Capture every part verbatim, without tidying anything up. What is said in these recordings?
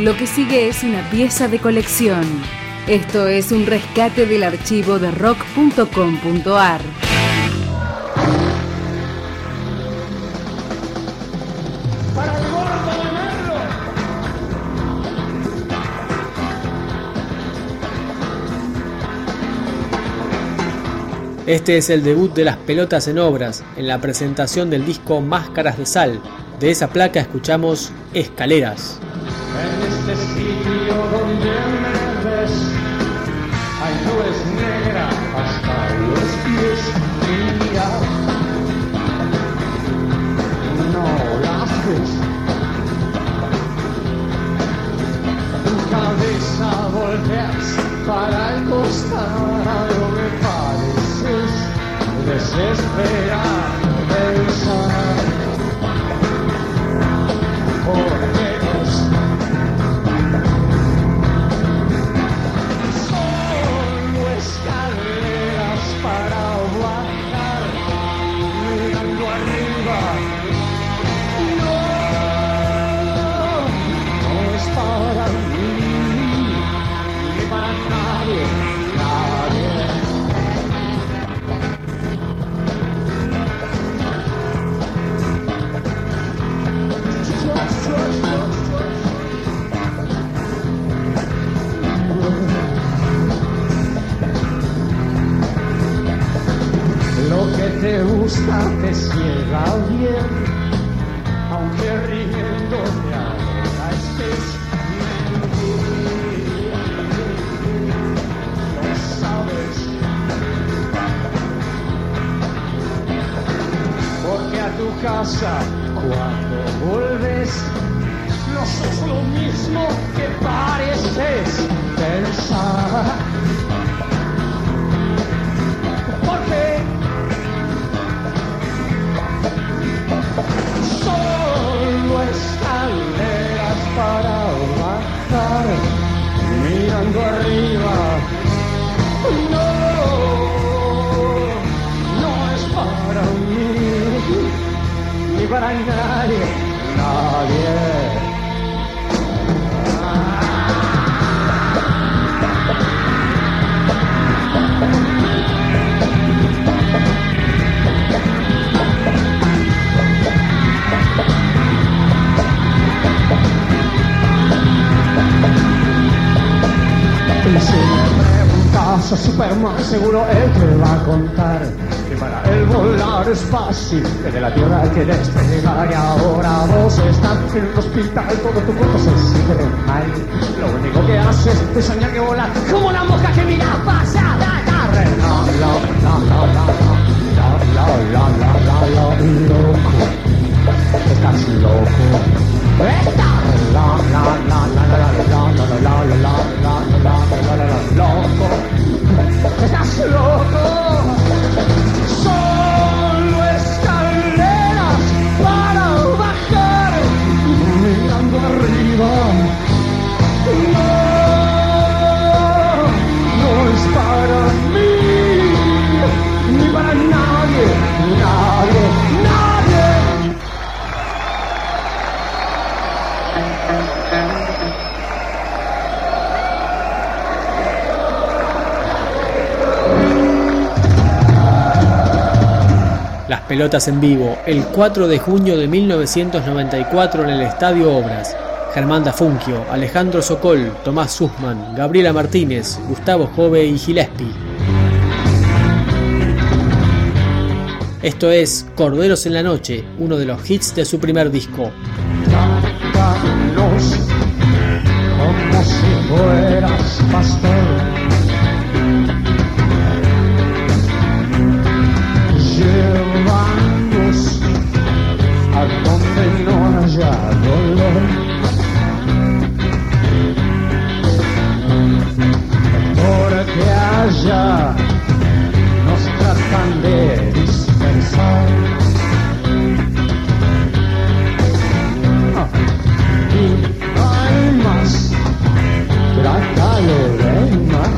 Lo que sigue es una pieza de colección. Esto es un rescate del archivo de rock punto com punto a r. Este es el debut de Las Pelotas en Obras, en la presentación del disco Máscaras de Sal. De esa placa escuchamos Escaleras. En este sitio donde me ves, hay nubes negras hasta los pies, mía. No las ves. Tu cabeza volteas para el costado, me pareces desesperar, pensar. Porque es solo escaleras para bajar, mirando arriba. No, no es para mí, ni para nadie, nadie. Lo que te gusta te ciega bien, aunque riéndote ahora estés mentira. Lo sabes, porque a tu casa cuando volves no sos lo mismo que pareces pensar. Porque solo escaleras para bajar, mirando arriba. No, no es para mí, ni para nadie, nadie. Y si me preguntas a Superman, seguro él te va a contar que para él volar es fácil, que de la tierra hay que despegar y ahora vos estás en el hospital, todo tu cuerpo se siente mal. Lo único que haces es soñar que volar como una mosca que mira pasada. La la la la la la la la la loco, estás loco. Estás la la la la la la la la la la la la la loco, estás loco. Solo escaleras para bajar, mirando arriba. No, no es para mí, ni para nadie, nadie, nadie. Las Pelotas en vivo, el cuatro de junio de mil novecientos noventa y cuatro en el Estadio Obras. Germán Dafunquio, Alejandro Sokol, Tomás Sussman, Gabriela Martínez, Gustavo Jove y Gillespie. Esto es Corderos en la Noche, uno de los hits de su primer disco. Trátanos como si fueras pastor. Llévanos a donde no haya dolor. Porque allá nos tratan de dispersar. Ah, y no hay más, trátalo de más.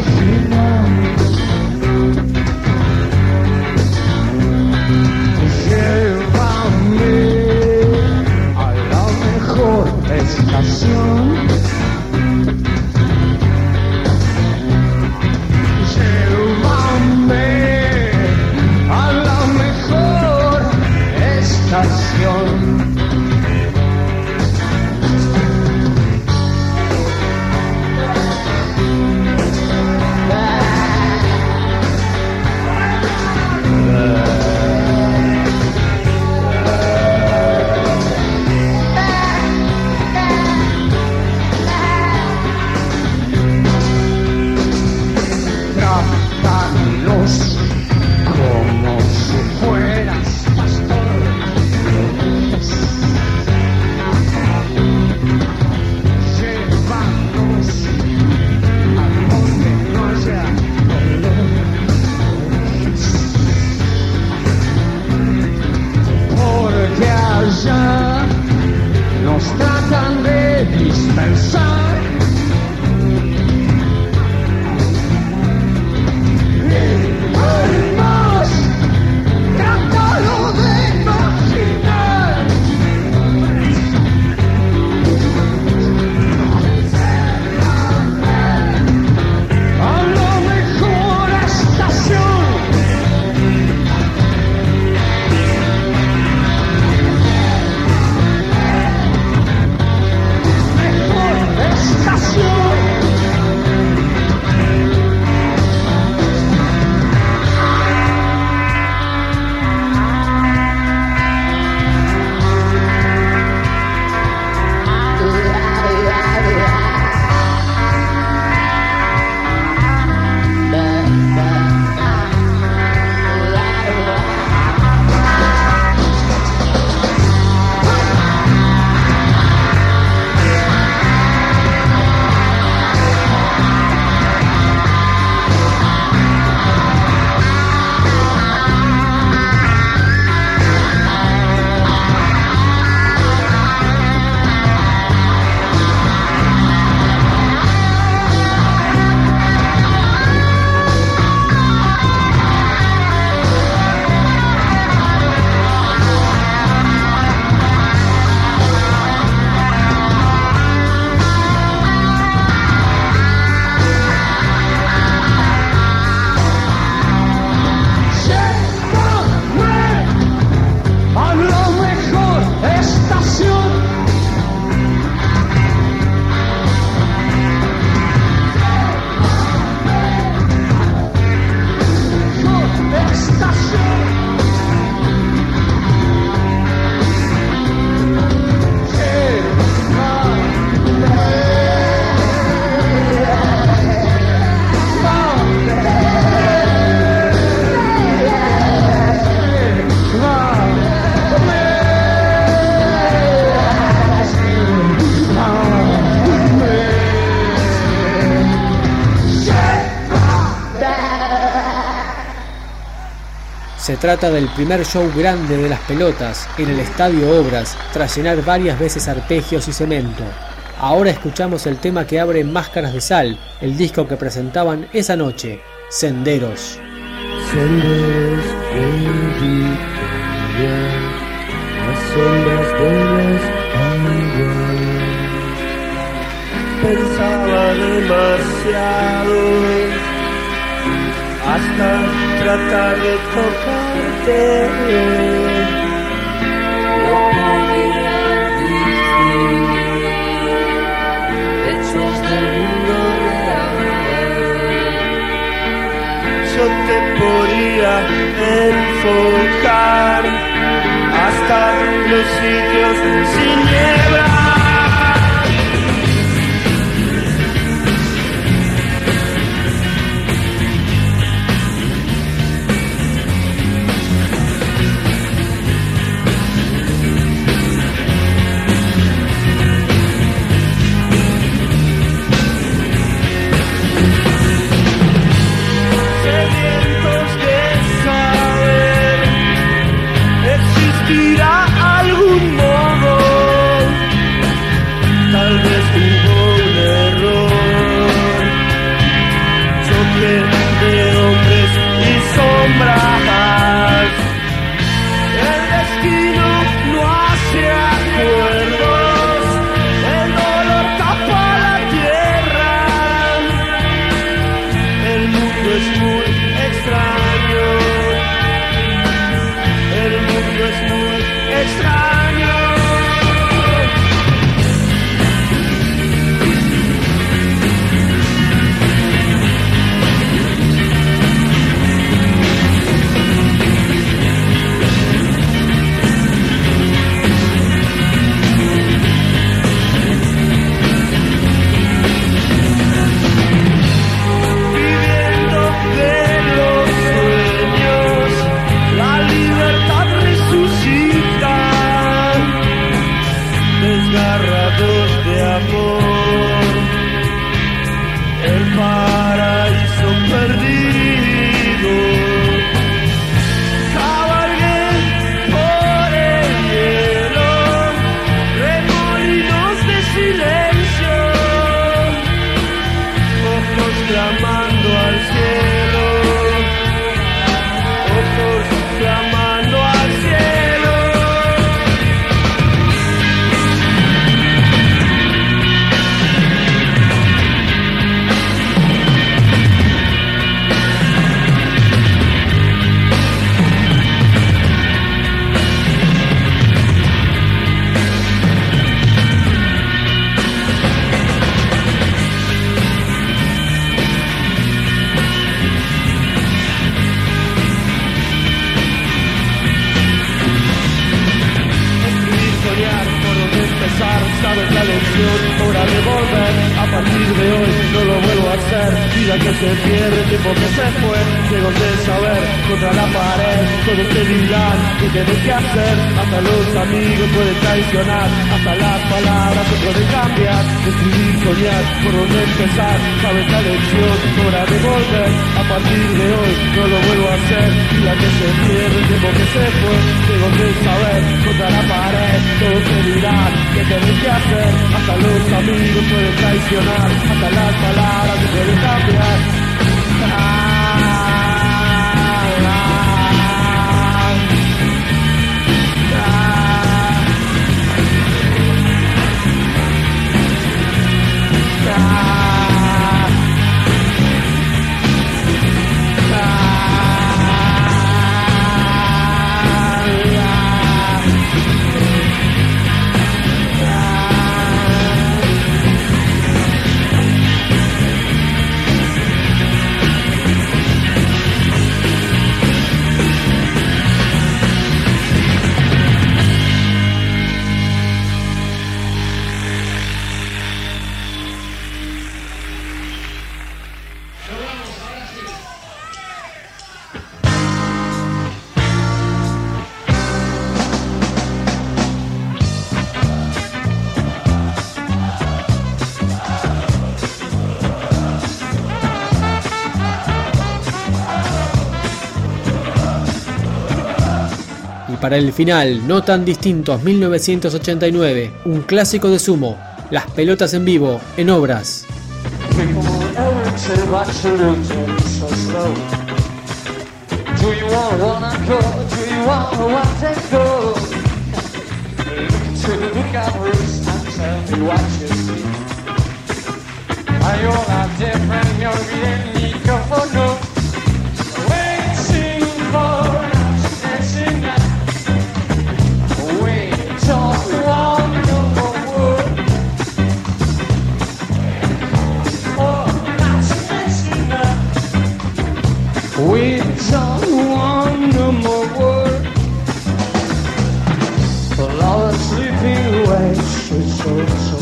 trata del primer show grande de Las Pelotas en el Estadio Obras, tras llenar varias veces arpegios y cemento. Ahora escuchamos el tema que abre Máscaras de Sal, el disco que presentaban esa noche, Senderos. Senderos de victoria, las sombras de las aguas. Pensaba demasiado hasta tratar de tocarte. No podía distinguir hechos del mundo real. Yo te podía enfocar hasta los sitios sin niebla. Hora de volver, a partir de hoy no lo vuelvo a hacer. Vida que se pierde, tiempo que se fue. Llego de saber, contra la pared, todo te dirán que tienes que hacer. Hasta los amigos pueden traicionar, hasta las palabras se pueden cambiar. Escribir, soñar, por dónde empezar, sabes la lección, hora de volver. A partir de hoy no lo vuelvo a hacer. Vida que se pierde, tiempo que se fue. Llego de saber, contra la pared, todo te dirán que tienes que hacer. Hasta los amigos pueden traicionar, hasta las palabras se pueden cambiar. Ah. para el final, no tan distintos, mil novecientos ochenta y nueve, un clásico de Sumo, Las Pelotas en Vivo, en Obras. We don't want no more work. Well, all the sleeping away, so, so, so.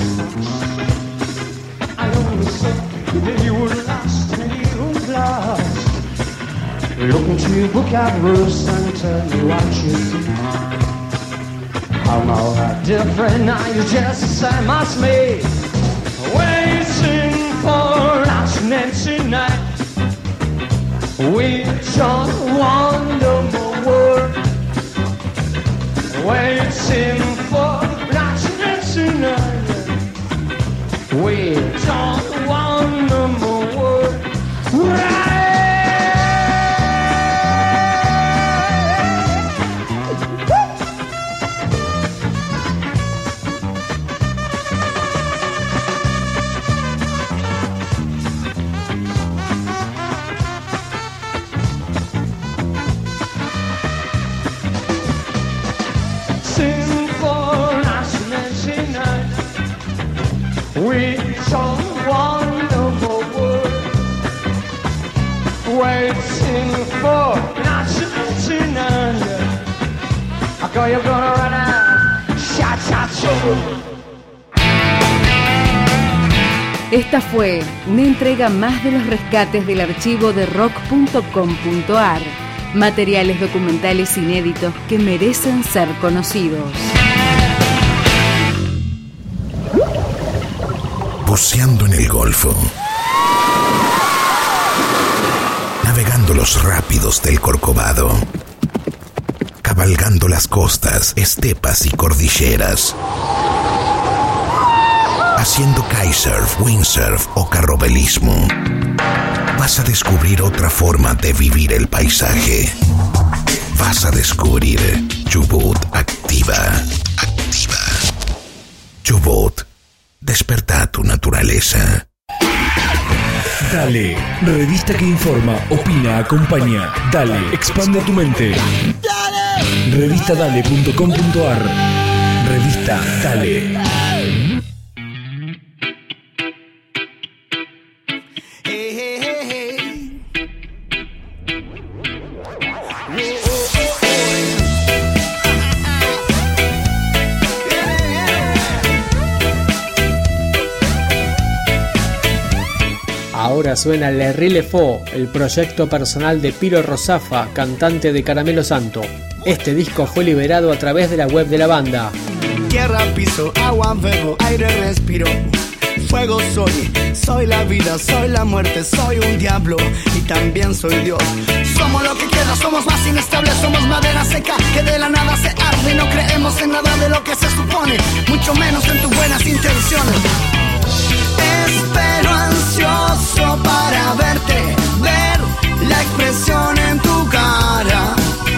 I only said that you were lost and you were lost. Look into your book at Bruce and tell me what you see. I'm all that different now, you just the same as me. Waiting for last Nancy night. We don't want no more work. Waiting for blackness tonight. We don't want no more work. Right. We don't want no more work. Waiting for nothing tonight. I go, you're gonna run out. Shot, shot, shoot. Esta fue una entrega más de los rescates del archivo de rock punto com punto a r. Materiales documentales inéditos que merecen ser conocidos. Buceando en el Golfo, navegando los rápidos del Corcovado, cabalgando las costas, estepas y cordilleras, haciendo kitesurf, windsurf o carrobelismo, vas a descubrir otra forma de vivir el paisaje. Vas a descubrir Chubut Activa. Activa. Chubut. Desperta tu naturaleza. Dale, revista que informa, opina, acompaña. Dale, expande tu mente. Dale. Revista dale punto com punto a r. Revista Dale. Ahora suena Le Rile Fo, el proyecto personal de Piro Rosafa, cantante de Caramelo Santo. Este disco fue liberado a través de la web de la banda. Tierra, piso, agua, bebo, aire, respiro. Fuego soy, soy la vida, soy la muerte, soy un diablo y también soy Dios. Somos lo que queda, somos más inestables, somos madera seca que de la nada se arde. No creemos en nada de lo que se supone, mucho menos en tus buenas intenciones. Espero ansioso para verte, ver la expresión en tu cara.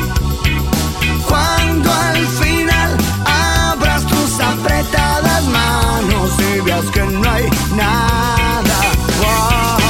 Cuando al final abras tus apretadas manos y veas que no hay nada. Wow.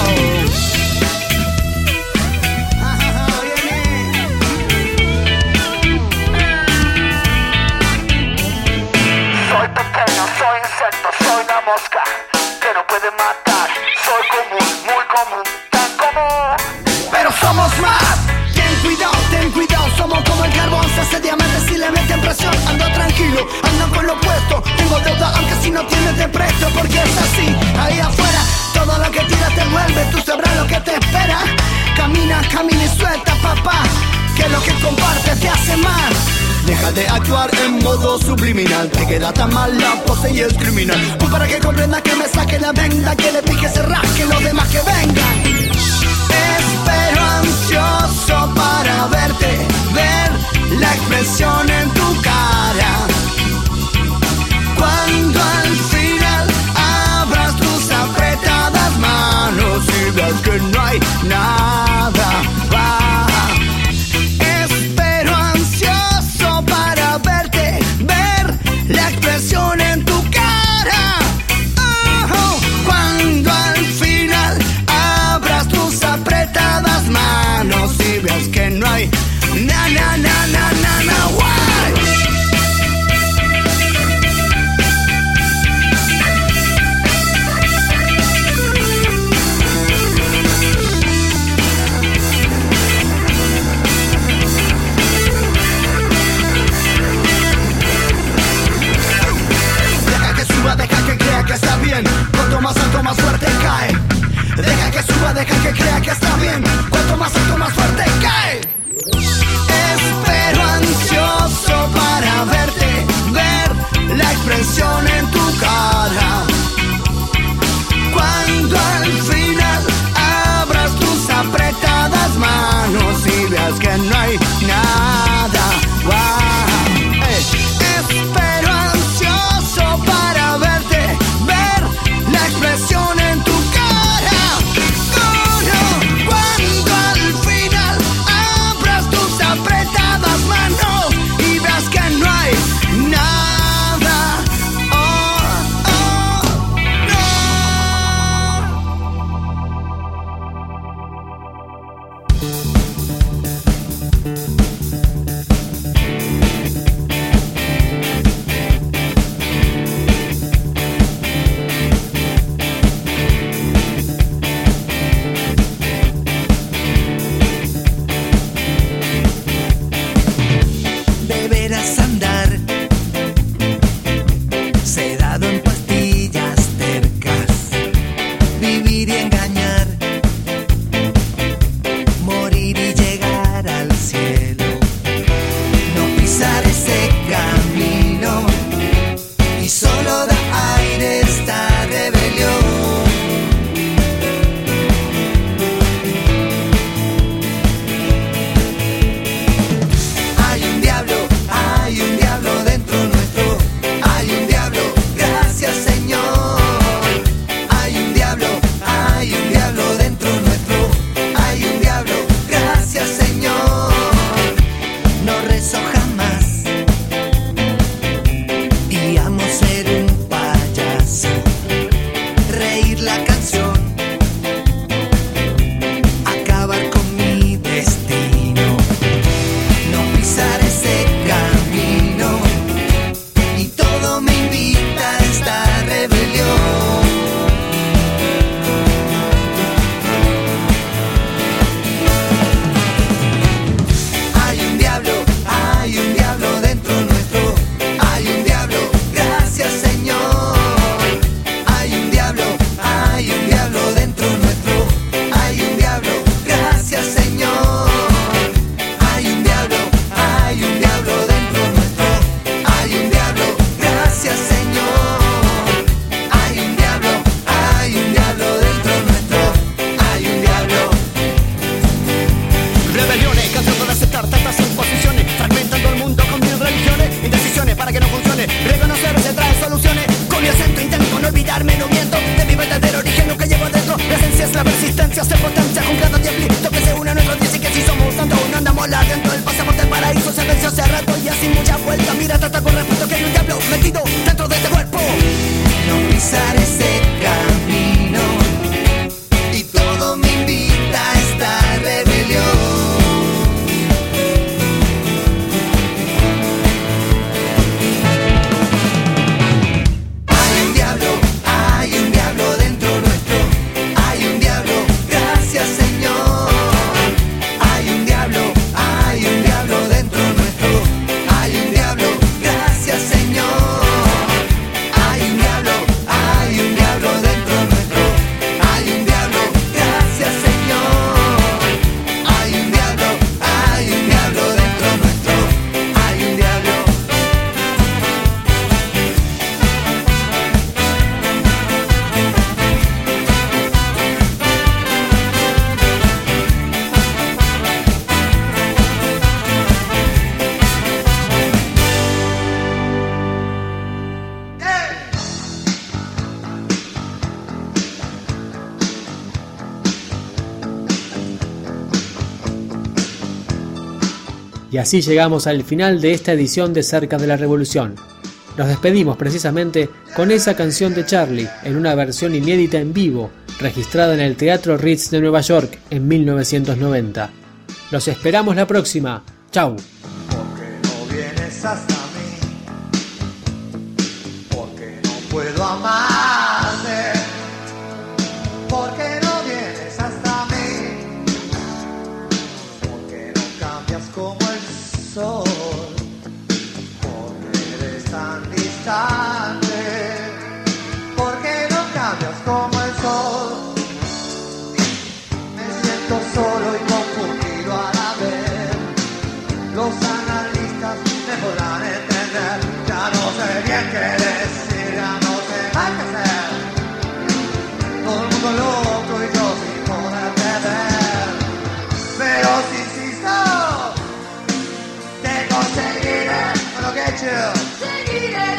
Soy pequeño, soy insecto, soy una mosca que no puede matar. Soy común, muy común, tan común. Pero somos más. Ten cuidado, ten cuidado. Somos como el carbón, se hace diamante si le meten presión. Ando tranquilo, ando con lo opuesto. Tengo deuda aunque si no tienes te presto. Porque es así, ahí afuera todo lo que tiras te vuelve. Tú sabrás lo que te espera. Camina, camina y suelta, papá, que lo que compartes te hace mal. Deja de actuar en modo subliminal. Te queda tan mal la pose y es criminal. Pues para que comprenda que me saque la venda, que le pique, se rasque los demás que vengan. Espero ansioso para verte, ver la expresión en tu cara. Cuando al final abras tus apretadas manos y veas que no hay nada, va. Espero ansioso para verte, ver la expresión en tu cara. Oh, cuando al final abras tus apretadas manos y veas que no hay na na na na na na, why? así llegamos al final de esta edición de Cerca de la Revolución. Nos despedimos precisamente con esa canción de Charlie, en una versión inédita en vivo, registrada en el Teatro Ritz de Nueva York en mil novecientos noventa. Los esperamos la próxima. ¡Chau! Porque no vienes hasta mí, porque no puedo amarte, porque no vienes hasta mí, porque no cambias como el sol, porque eres tan distante, porque no cambias como el sol. Me siento solo y confundido a la vez. Los analistas me podrán entender. Ya no sé bien qué decir, ya no sé más qué hacer. Todo el mundo loco y yo sin poderte ver. Pero si insisto, te conseguiré. Gonna get you. Seguiré.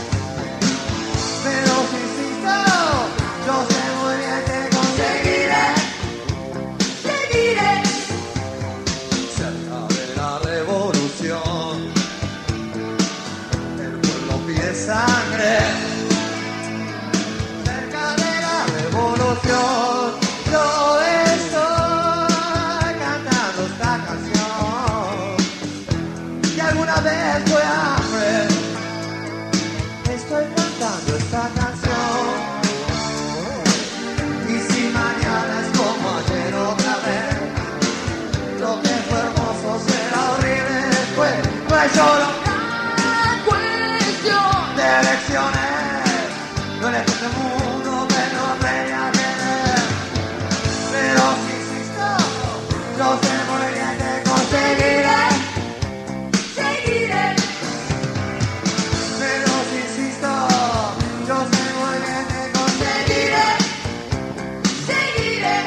Pero si insisto, yo sé muy bien te conseguiré. Seguiré. Cerca de la revolución, el pueblo pide sangre. Cerca de la revolución, yo estoy cantando esta canción. Y alguna vez fue hambre, estoy cantando esta canción. Y si mañana es como ayer otra vez, lo que fue hermoso será horrible después. No es solo una cuestión de elecciones. No eres este mundo que no debería tener. Pero si insisto, yo sé muy bien que conseguiré. Seguiré. Pero si insisto, yo sé muy bien que conseguiré. Seguiré.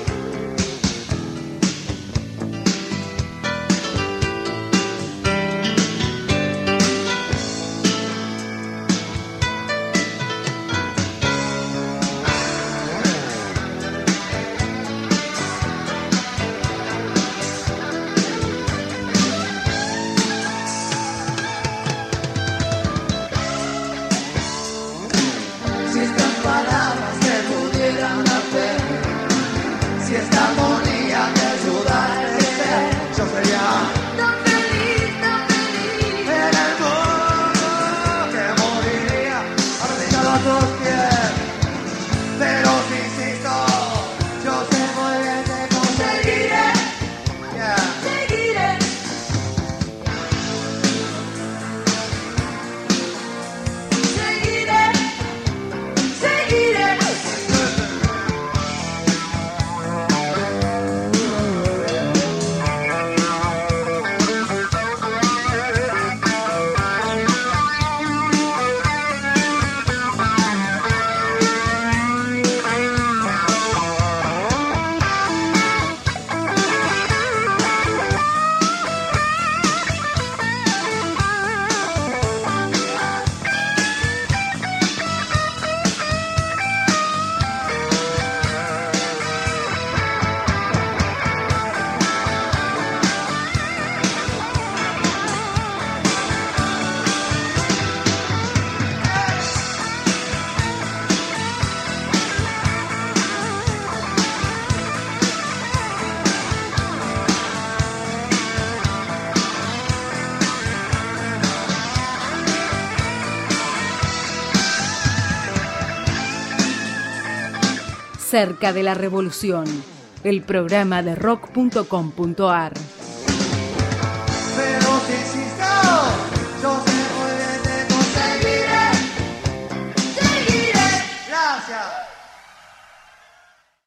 Si estas palabras te pudieran hacer, si esta armonía te ayudara a crecer, yo sería tan feliz, tan feliz en el mundo que moriría arrodillado a tus pies. Pero si insisto, yo sé muy bien que conseguiré. Yeah. Seguiré. Seguiré. Seguiré. Cerca de la Revolución, el programa de rock punto com punto ar. Pero si insisto, yo sé muy bien que conseguiré. Seguiré. Gracias.